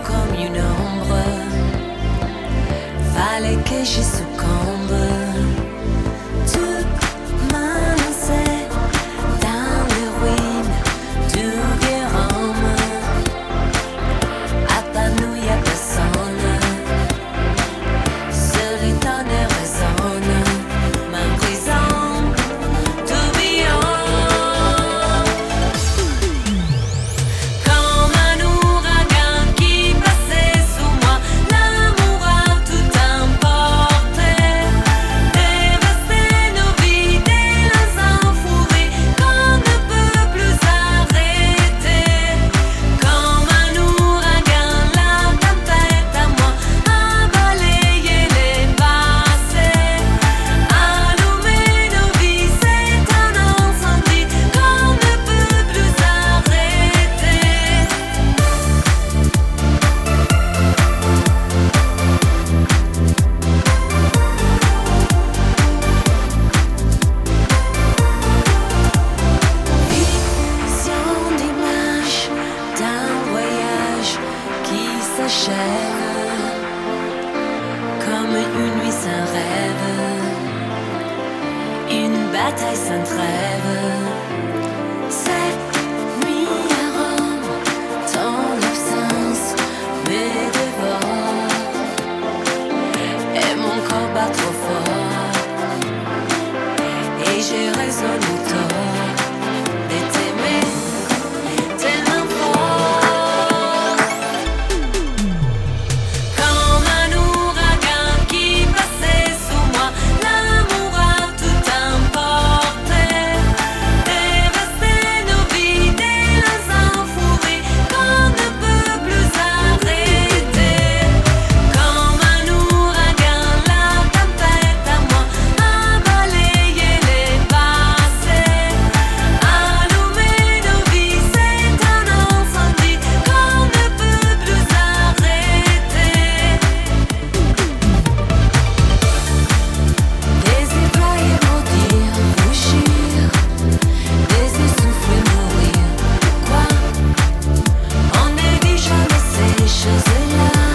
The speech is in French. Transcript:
comme une ombre. Fallait que je succombe. Tout m'annonçait dans les ruines du vieux Rome. À part nous y'a personne. Seul et tonnerre résonne. Ma prison, tourbillon. Comme un ouragan qui passait sous moi, l'amour a tout emporté. Dévasté nos vies, des liens enfourés qu'on ne peut plus arrêter. Comme un ouragan, la tempête à moi a balayé les passés. Allumer nos vies, c'est un incendie qu'on ne peut plus arrêter. Vision d'image d'un voyage qui s'achève, comme une nuit sans rêve, une bataille sans trêve. Cette nuit à Rome, ton absence me dévore et mon corps bat trop fort et j'ai raison ou tort de t'aimer tellement fort. Comme un ouragan qui passait sous moi, l'amour a tout emporté. Dévasté nos vies, des liens enfourés qu'on ne peut plus arrêter. Comme un ouragan, la tempête à moi a balayé les passés. Allumer nos vies, c'est un incendie qu'on ne peut plus arrêter. Des étoiles maudire, rougir, des essoufflés mourir. Quoi? On ne dit jamais ces choses-là.